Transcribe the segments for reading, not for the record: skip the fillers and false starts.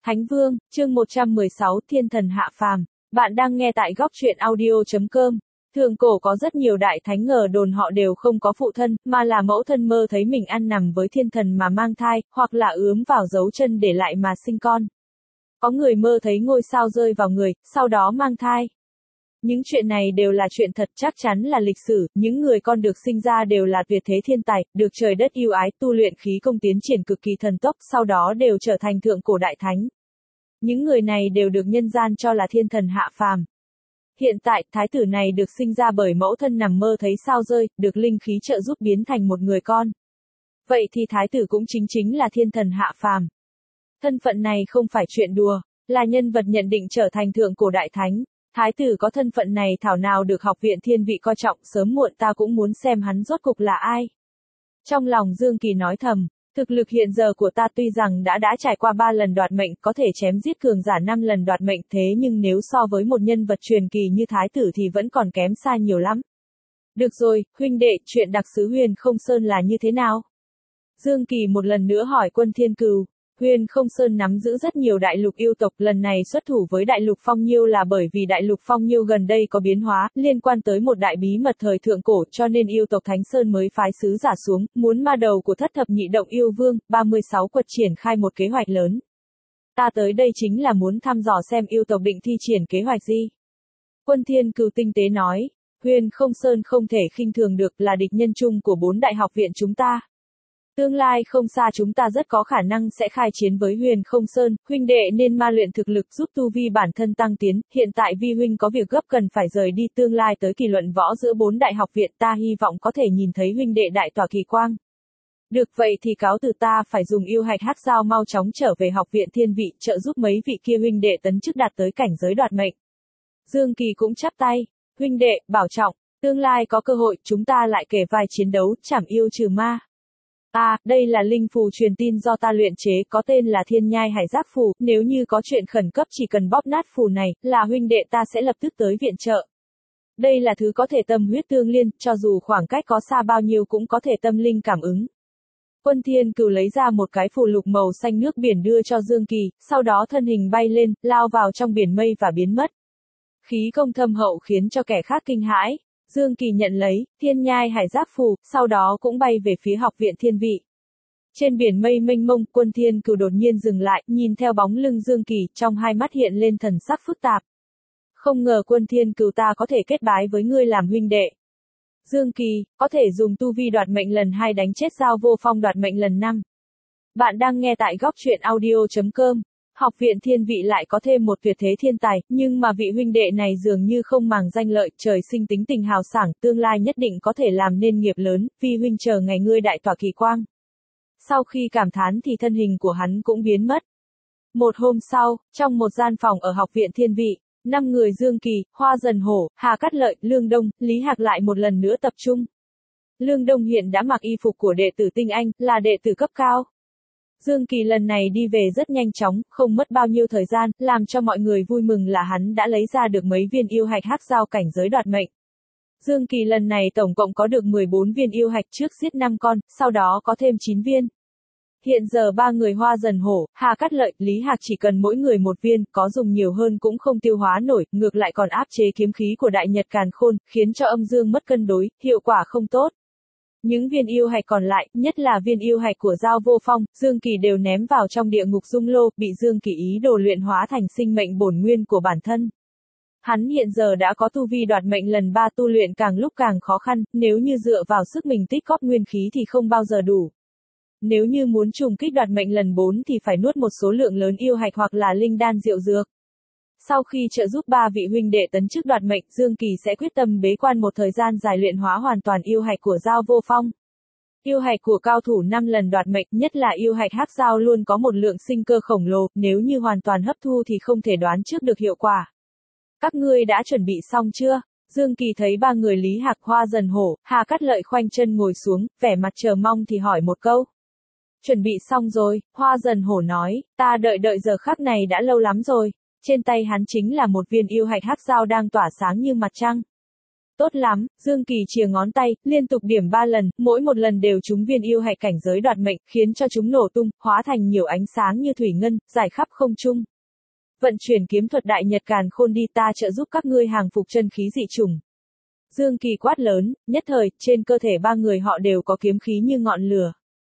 Thánh Vương, chương 116, Thiên Thần Hạ Phàm. Bạn đang nghe tại góc truyện audio.com. Thượng cổ có rất nhiều đại thánh ngờ đồn họ đều không có phụ thân, mà là mẫu thân mơ thấy mình ăn nằm với thiên thần mà mang thai, hoặc là ướm vào dấu chân để lại mà sinh con. Có người mơ thấy ngôi sao rơi vào người, sau đó mang thai. Những chuyện này đều là chuyện thật, chắc chắn là lịch sử, những người con được sinh ra đều là tuyệt thế thiên tài, được trời đất yêu ái, tu luyện khí công tiến triển cực kỳ thần tốc, sau đó đều trở thành thượng cổ đại thánh. Những người này đều được nhân gian cho là thiên thần hạ phàm. Hiện tại, thái tử này được sinh ra bởi mẫu thân nằm mơ thấy sao rơi, được linh khí trợ giúp biến thành một người con. Vậy thì thái tử cũng chính là thiên thần hạ phàm. Thân phận này không phải chuyện đùa, là nhân vật nhận định trở thành thượng cổ đại thánh. Thái tử có thân phận này thảo nào được học viện thiên vị coi trọng, sớm muộn ta cũng muốn xem hắn rốt cục là ai. Trong lòng Dương Kỳ nói thầm, thực lực hiện giờ của ta tuy rằng đã trải qua 3 lần đoạt mệnh, có thể chém giết cường giả 5 lần đoạt mệnh, thế nhưng nếu so với một nhân vật truyền kỳ như thái tử thì vẫn còn kém xa nhiều lắm. Được rồi, huynh đệ, chuyện đặc sứ Huyền Không Sơn là như thế nào? Dương Kỳ một lần nữa hỏi Quân Thiên Cừu. Huyền Không Sơn nắm giữ rất nhiều đại lục yêu tộc, lần này xuất thủ với đại lục Phong Nhiêu là bởi vì đại lục Phong Nhiêu gần đây có biến hóa, liên quan tới một đại bí mật thời thượng cổ, cho nên yêu tộc Thánh Sơn mới phái sứ giả xuống, muốn ma đầu của thất thập nhị động yêu vương, 36 quật triển khai một kế hoạch lớn. Ta tới đây chính là muốn thăm dò xem yêu tộc định thi triển kế hoạch gì. Quân Thiên Cừu tinh tế nói, Huyền Không Sơn không thể khinh thường được, là địch nhân chung của 4 đại học viện chúng ta. Tương lai không xa chúng ta rất có khả năng sẽ khai chiến với Huyền Không Sơn, huynh đệ nên ma luyện thực lực giúp tu vi bản thân tăng tiến, hiện tại vi huynh có việc gấp cần phải rời đi, tương lai tới kỳ luận võ giữa 4 đại học viện ta hy vọng có thể nhìn thấy huynh đệ đại tỏa kỳ quang. Được vậy thì cáo từ, ta phải dùng yêu hạch hắc giao mau chóng trở về học viện thiên vị, trợ giúp mấy vị kia huynh đệ tấn chức đạt tới cảnh giới đoạt mệnh. Dương Kỳ cũng chắp tay, huynh đệ, bảo trọng, tương lai có cơ hội chúng ta lại kề vai chiến đấu, trảm yêu trừ ma. Đây là linh phù truyền tin do ta luyện chế, có tên là Thiên Nhai Hải Giác Phù, nếu như có chuyện khẩn cấp chỉ cần bóp nát phù này, là huynh đệ ta sẽ lập tức tới viện trợ. Đây là thứ có thể tâm huyết tương liên, cho dù khoảng cách có xa bao nhiêu cũng có thể tâm linh cảm ứng. Quân Thiên Cừu lấy ra một cái phù lục màu xanh nước biển đưa cho Dương Kỳ, sau đó thân hình bay lên, lao vào trong biển mây và biến mất. Khí công thâm hậu khiến cho kẻ khác kinh hãi. Dương Kỳ nhận lấy, Thiên Nhai Hải Giác Phù, sau đó cũng bay về phía học viện thiên vị. Trên biển mây mênh mông, Quân Thiên Cừu đột nhiên dừng lại, nhìn theo bóng lưng Dương Kỳ, trong hai mắt hiện lên thần sắc phức tạp. Không ngờ Quân Thiên Cừu ta có thể kết bái với ngươi làm huynh đệ. Dương Kỳ, có thể dùng tu vi đoạt mệnh lần 2 đánh chết Giao Vô Phong đoạt mệnh lần 5. Bạn đang nghe tại góc truyện audio.com. Học viện thiên vị lại có thêm một tuyệt thế thiên tài, nhưng mà vị huynh đệ này dường như không màng danh lợi, trời sinh tính tình hào sảng, tương lai nhất định có thể làm nên nghiệp lớn, vi huynh chờ ngày ngươi đại tỏa kỳ quang. Sau khi cảm thán thì thân hình của hắn cũng biến mất. Một hôm sau, trong một gian phòng ở học viện thiên vị, 5 người Dương Kỳ, Hoa Dần Hổ, Hà Cát Lợi, Lương Đông, Lý Hạc lại một lần nữa tập trung. Lương Đông hiện đã mặc y phục của đệ tử tinh anh, là đệ tử cấp cao. Dương Kỳ lần này đi về rất nhanh chóng, không mất bao nhiêu thời gian, làm cho mọi người vui mừng là hắn đã lấy ra được mấy viên yêu hạch hắc giao cảnh giới đoạt mệnh. Dương Kỳ lần này tổng cộng có được 14 viên yêu hạch, trước giết 5 con, sau đó có thêm 9 viên. Hiện giờ 3 người Hoa Dần Hổ, Hà Cát Lợi, Lý Hạc chỉ cần mỗi người 1 viên, có dùng nhiều hơn cũng không tiêu hóa nổi, ngược lại còn áp chế kiếm khí của Đại Nhật Càn Khôn, khiến cho âm dương mất cân đối, hiệu quả không tốt. Những viên yêu hạch còn lại, nhất là viên yêu hạch của Giao Vô Phong, Dương Kỳ đều ném vào trong địa ngục dung lô, bị Dương Kỳ ý đồ luyện hóa thành sinh mệnh bổn nguyên của bản thân. Hắn hiện giờ đã có tu vi đoạt mệnh lần 3, tu luyện càng lúc càng khó khăn, nếu như dựa vào sức mình tích góp nguyên khí thì không bao giờ đủ. Nếu như muốn trùng kích đoạt mệnh lần 4 thì phải nuốt một số lượng lớn yêu hạch hoặc là linh đan diệu dược. Sau khi trợ giúp 3 vị huynh đệ tấn chức đoạt mệnh, Dương Kỳ sẽ quyết tâm bế quan một thời gian dài luyện hóa hoàn toàn yêu hạch của Giao Vô Phong. Yêu hạch của cao thủ 5 lần đoạt mệnh, nhất là yêu hạch hắc giao luôn có một lượng sinh cơ khổng lồ, nếu như hoàn toàn hấp thu thì không thể đoán trước được hiệu quả. Các ngươi đã chuẩn bị xong chưa? Dương Kỳ thấy 3 người Lý Hạc, Hoa Dần Hổ, Hà Cát Lợi khoanh chân ngồi xuống, vẻ mặt chờ mong thì hỏi một câu. Chuẩn bị xong rồi, Hoa Dần Hổ nói, ta đợi giờ khắc này đã lâu lắm rồi. Trên tay hắn chính là một viên yêu hạch hắc giao đang tỏa sáng như mặt trăng. Tốt lắm, Dương Kỳ chìa ngón tay, liên tục điểm 3 lần, mỗi một lần đều trúng viên yêu hạch cảnh giới đoạt mệnh, khiến cho chúng nổ tung, hóa thành nhiều ánh sáng như thủy ngân, rải khắp không trung. Vận chuyển kiếm thuật đại nhật càn khôn đi, ta trợ giúp các ngươi hàng phục chân khí dị chủng. Dương Kỳ quát lớn, nhất thời, trên cơ thể ba người họ đều có kiếm khí như ngọn lửa.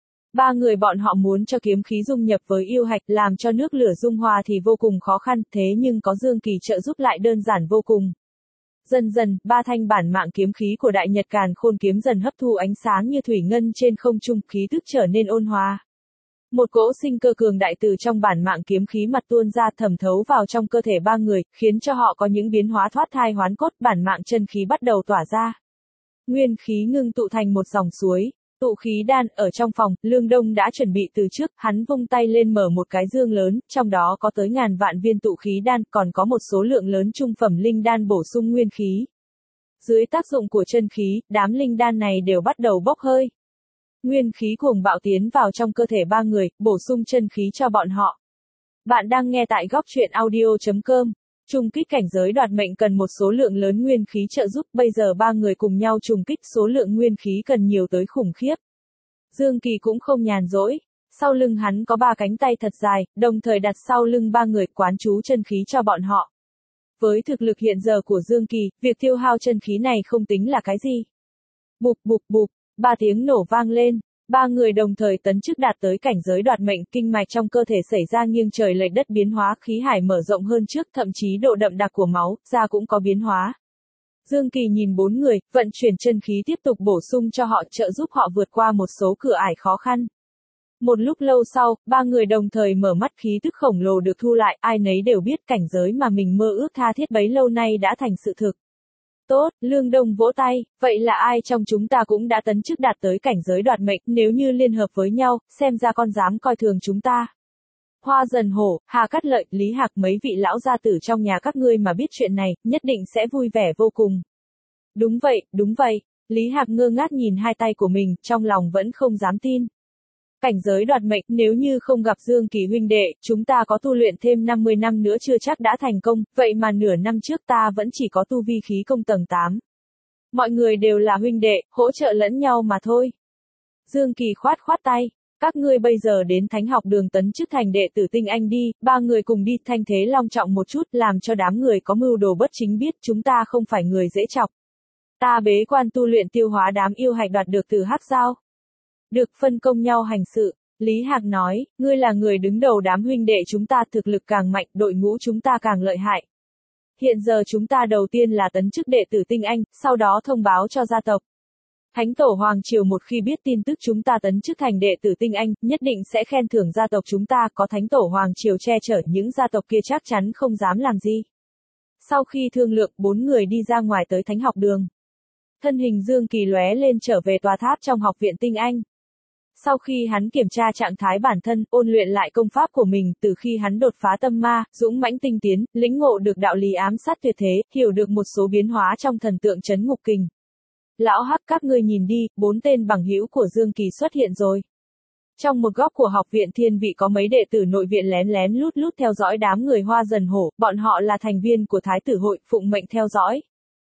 Ba người bọn họ muốn cho kiếm khí dung nhập với yêu hạch, làm cho nước lửa dung hòa thì vô cùng khó khăn, thế nhưng có Dương Kỳ trợ giúp lại đơn giản vô cùng. Dần dần, ba thanh bản mạng kiếm khí của đại nhật càn khôn kiếm dần hấp thu ánh sáng như thủy ngân trên không trung, khí tức trở nên ôn hòa. Một cỗ sinh cơ cường đại từ trong bản mạng kiếm khí mặt tuôn ra, thẩm thấu vào trong cơ thể ba người, khiến cho họ có những biến hóa thoát thai hoán cốt, bản mạng chân khí bắt đầu tỏa ra. Nguyên khí ngưng tụ thành một dòng suối. Tụ khí đan, ở trong phòng, Lương Đông đã chuẩn bị từ trước, hắn vung tay lên mở một cái dương lớn, trong đó có tới ngàn vạn viên tụ khí đan, còn có một số lượng lớn trung phẩm linh đan bổ sung nguyên khí. Dưới tác dụng của chân khí, đám linh đan này đều bắt đầu bốc hơi. Nguyên khí cuồng bạo tiến vào trong cơ thể ba người, bổ sung chân khí cho bọn họ. Bạn đang nghe tại góc truyện audio.com. Trùng kích cảnh giới đoạt mệnh cần một số lượng lớn nguyên khí trợ giúp, bây giờ ba người cùng nhau trùng kích, số lượng nguyên khí cần nhiều tới khủng khiếp. Dương Kỳ cũng không nhàn rỗi, sau lưng hắn có ba cánh tay thật dài, đồng thời đặt sau lưng ba người, quán chú chân khí cho bọn họ. Với thực lực hiện giờ của Dương Kỳ, việc tiêu hao chân khí này không tính là cái gì. Bụp bụp bụp, ba tiếng nổ vang lên. Ba người đồng thời tấn chức đạt tới cảnh giới đoạt mệnh, kinh mạch trong cơ thể xảy ra nghiêng trời lệch đất biến hóa, khí hải mở rộng hơn trước, thậm chí độ đậm đặc của máu, da cũng có biến hóa. Dương Kỳ nhìn bốn người, vận chuyển chân khí tiếp tục bổ sung cho họ, trợ giúp họ vượt qua một số cửa ải khó khăn. Một lúc lâu sau, ba người đồng thời mở mắt, khí tức khổng lồ được thu lại, ai nấy đều biết cảnh giới mà mình mơ ước tha thiết bấy lâu nay đã thành sự thực. Tốt, Lương Đông vỗ tay, vậy là ai trong chúng ta cũng đã tấn chức đạt tới cảnh giới đoạt mệnh, nếu như liên hợp với nhau, xem ra con dám coi thường chúng ta. Hoa Dần Hổ, Hà Cát Lợi, Lý Hạc, mấy vị lão gia tử trong nhà các ngươi mà biết chuyện này, nhất định sẽ vui vẻ vô cùng. Đúng vậy, Lý Hạc ngơ ngác nhìn hai tay của mình, trong lòng vẫn không dám tin. Cảnh giới đoạt mệnh, nếu như không gặp Dương Kỳ huynh đệ, chúng ta có tu luyện thêm 50 năm nữa chưa chắc đã thành công, vậy mà nửa năm trước ta vẫn chỉ có tu vi khí công tầng 8. Mọi người đều là huynh đệ, hỗ trợ lẫn nhau mà thôi. Dương Kỳ khoát tay, các ngươi bây giờ đến Thánh học đường tấn chức thành đệ tử tinh anh đi, ba người cùng đi, thanh thế long trọng một chút, làm cho đám người có mưu đồ bất chính biết chúng ta không phải người dễ chọc. Ta bế quan tu luyện tiêu hóa đám yêu hạch đoạt được từ Hắc Giao. Được phân công nhau hành sự, Lý Hạc nói, ngươi là người đứng đầu đám huynh đệ chúng ta, thực lực càng mạnh, đội ngũ chúng ta càng lợi hại. Hiện giờ chúng ta đầu tiên là tấn chức đệ tử tinh anh, sau đó thông báo cho gia tộc. Thánh tổ Hoàng Triều một khi biết tin tức chúng ta tấn chức thành đệ tử tinh anh, nhất định sẽ khen thưởng gia tộc chúng ta, có Thánh tổ Hoàng Triều che chở, những gia tộc kia chắc chắn không dám làm gì. Sau khi thương lượng, bốn người đi ra ngoài tới Thánh học đường. Thân hình Dương Kỳ lóe lên trở về tòa tháp trong học viện tinh anh. Sau khi hắn kiểm tra trạng thái bản thân, ôn luyện lại công pháp của mình, từ khi hắn đột phá tâm ma, dũng mãnh tinh tiến, lĩnh ngộ được đạo lý ám sát tuyệt thế, hiểu được một số biến hóa trong thần tượng trấn ngục kình. Lão Hắc, các ngươi nhìn đi, 4 tên bằng hữu của Dương Kỳ xuất hiện rồi. Trong một góc của học viện thiên vị có mấy đệ tử nội viện lén lén lút lút theo dõi đám người Hoa Dần Hổ, bọn họ là thành viên của Thái tử hội, phụng mệnh theo dõi.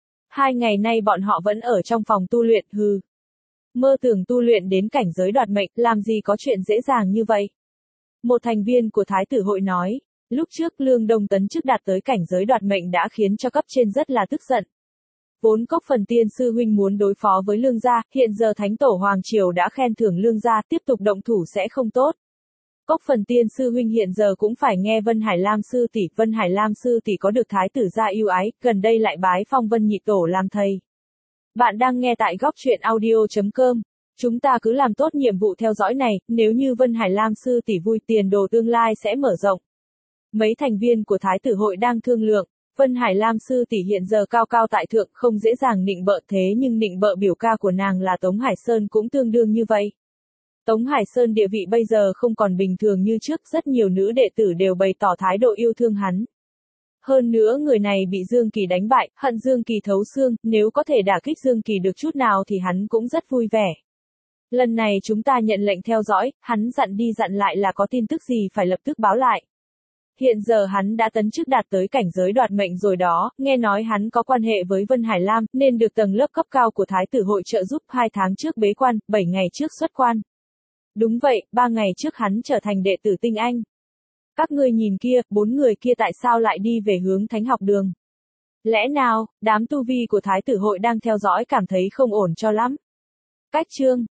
2 ngày nay bọn họ vẫn ở trong phòng tu luyện, hừ. Mơ tưởng tu luyện đến cảnh giới đoạt mệnh, làm gì có chuyện dễ dàng như vậy. Một thành viên của Thái tử hội nói, lúc trước Lương Đông tấn chức đạt tới cảnh giới đoạt mệnh đã khiến cho cấp trên rất là tức giận. Vốn Cốc Phần Tiên sư huynh muốn đối phó với Lương gia, hiện giờ Thánh tổ Hoàng Triều đã khen thưởng Lương gia, tiếp tục động thủ sẽ không tốt. Cốc Phần Tiên sư huynh hiện giờ cũng phải nghe Vân Hải Lam sư tỷ, Vân Hải Lam sư tỷ có được thái tử gia yêu ái, gần đây lại bái phong Vân nhị tổ làm thầy. Bạn đang nghe tại góc truyện audio.com. Chúng ta cứ làm tốt nhiệm vụ theo dõi này, nếu như Vân Hải Lam sư tỷ vui, tiền đồ tương lai sẽ mở rộng. Mấy thành viên của Thái tử hội đang thương lượng, Vân Hải Lam sư tỷ hiện giờ cao cao tại thượng, không dễ dàng nịnh bợ, thế nhưng nịnh bợ biểu ca của nàng là Tống Hải Sơn cũng tương đương như vậy. Tống Hải Sơn địa vị bây giờ không còn bình thường như trước, rất nhiều nữ đệ tử đều bày tỏ thái độ yêu thương hắn. Hơn nữa người này bị Dương Kỳ đánh bại, hận Dương Kỳ thấu xương, nếu có thể đả kích Dương Kỳ được chút nào thì hắn cũng rất vui vẻ. Lần này chúng ta nhận lệnh theo dõi, hắn dặn đi dặn lại là có tin tức gì phải lập tức báo lại. Hiện giờ hắn đã tấn chức đạt tới cảnh giới đoạt mệnh rồi đó, nghe nói hắn có quan hệ với Vân Hải Lam, nên được tầng lớp cấp cao của Thái tử hội trợ giúp 2 tháng trước bế quan, 7 ngày trước xuất quan. Đúng vậy, 3 ngày trước hắn trở thành đệ tử tinh anh. Các ngươi nhìn kia, 4 người kia tại sao lại đi về hướng thánh học đường? Lẽ nào, đám tu vi của Thái tử hội đang theo dõi cảm thấy không ổn cho lắm? Cách chương